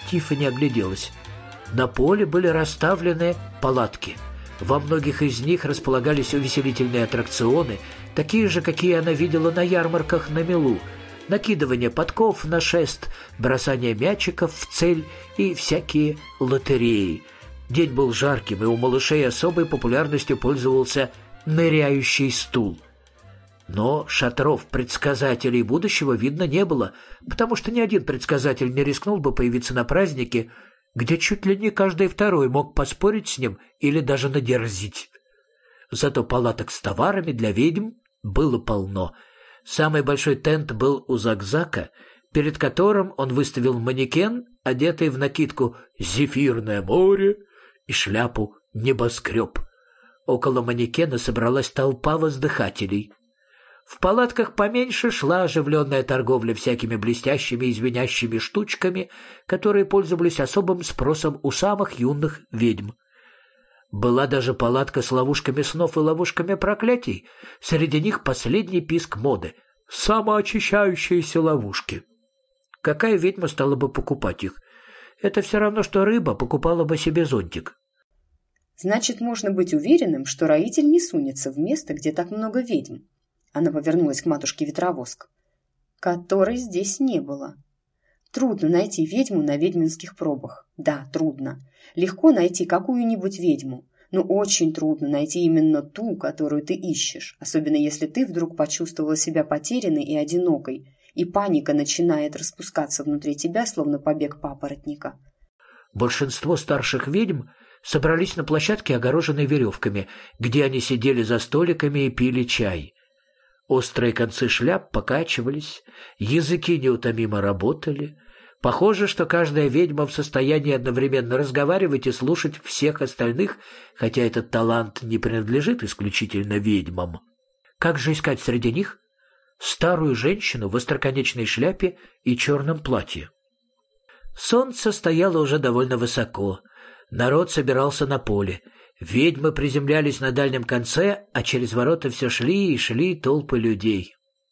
Тиффани огляделась. На поле были расставлены палатки. Во многих из них располагались увеселительные аттракционы, такие же, какие она видела на ярмарках на мелу. Накидывание подков на шест, бросание мячиков в цель и всякие лотереи. День был жарким, и у малышей особой популярностью пользовался ныряющий стул. Но шатров предсказателей будущего видно не было, потому что ни один предсказатель не рискнул бы появиться на празднике, где чуть ли не каждый второй мог поспорить с ним или даже надерзить. Зато палаток с товарами для ведьм было полно. Самый большой тент был у Закзака, перед которым он выставил манекен, одетый в накидку «Зефирное море» и шляпу «Небоскреб». Около манекена собралась толпа воздыхателей. В палатках поменьше шла оживленная торговля всякими блестящими и звенящими штучками, которые пользовались особым спросом у самых юных ведьм. Была даже палатка с ловушками снов и ловушками проклятий. Среди них последний писк моды — самоочищающиеся ловушки. Какая ведьма стала бы покупать их? Это все равно, что рыба покупала бы себе зонтик. Значит, можно быть уверенным, что роитель не сунется в место, где так много ведьм. Она повернулась к матушке Ветровоск, которой здесь не было. Трудно найти ведьму на ведьминских пробах. Да, трудно. Легко найти какую-нибудь ведьму, но очень трудно найти именно ту, которую ты ищешь, особенно если ты вдруг почувствовала себя потерянной и одинокой, и паника начинает распускаться внутри тебя, словно побег папоротника. Большинство старших ведьм собрались на площадке, огороженной веревками, где они сидели за столиками и пили чай. Острые концы шляп покачивались, языки неутомимо работали. Похоже, что каждая ведьма в состоянии одновременно разговаривать и слушать всех остальных, хотя этот талант не принадлежит исключительно ведьмам. Как же искать среди них старую женщину в остроконечной шляпе и черном платье? Солнце стояло уже довольно высоко. Народ собирался на поле. Ведьмы приземлялись на дальнем конце, а через ворота все шли и шли толпы людей.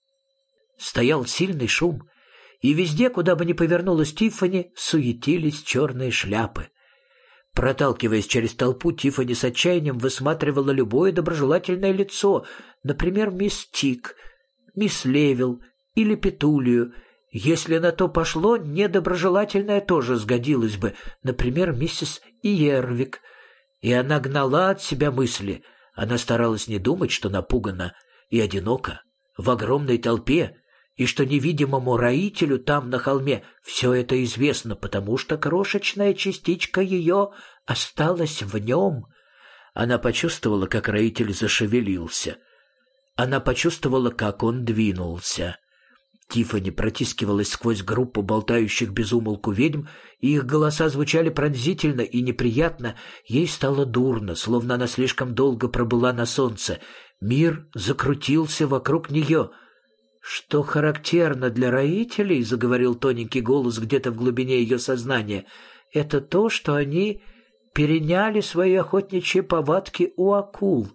Стоял сильный шум, и везде, куда бы ни повернулась Тиффани, суетились черные шляпы. Проталкиваясь через толпу, Тиффани с отчаянием высматривала любое доброжелательное лицо, например, мисс Тик, мисс Левил или Петулию. Если на то пошло, недоброжелательное тоже сгодилось бы, например, миссис Иервик. И она гнала от себя мысли. Она старалась не думать, что напугана и одинока в огромной толпе, и что невидимому роителю там на холме все это известно, потому что крошечная частичка ее осталась в нем. Она почувствовала, как роитель зашевелился. Она почувствовала, как он двинулся. Тиффани протискивалась сквозь группу болтающих без умолку ведьм, и их голоса звучали пронзительно и неприятно. Ей стало дурно, словно она слишком долго пробыла на солнце. Мир закрутился вокруг нее. «Что характерно для роителей, — заговорил тоненький голос где-то в глубине ее сознания, — это то, что они переняли свои охотничьи повадки у акул».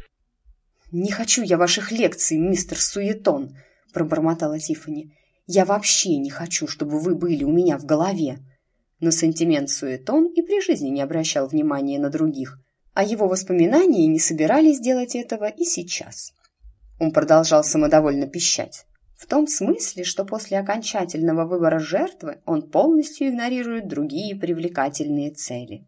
«Не хочу я ваших лекций, мистер Суетон», — пробормотала Тиффани. «Я вообще не хочу, чтобы вы были у меня в голове». Но сентимент Суетон и при жизни не обращал внимания на других, а его воспоминания не собирались делать этого и сейчас. Он продолжал самодовольно пищать. В том смысле, что после окончательного выбора жертвы он полностью игнорирует другие привлекательные цели.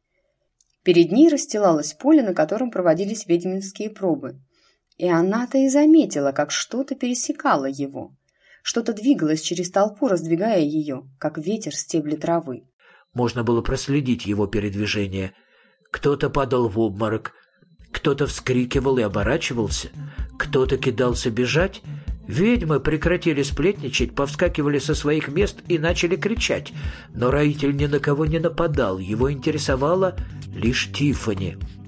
Перед ней расстилалось поле, на котором проводились ведьминские пробы. И она-то и заметила, как что-то пересекало его. Что-то двигалось через толпу, раздвигая ее, как ветер стебли травы. Можно было проследить его передвижение. Кто-то падал в обморок, кто-то вскрикивал и оборачивался, кто-то кидался бежать. Ведьмы прекратили сплетничать, повскакивали со своих мест и начали кричать. Но роитель ни на кого не нападал, его интересовала лишь Тиффани.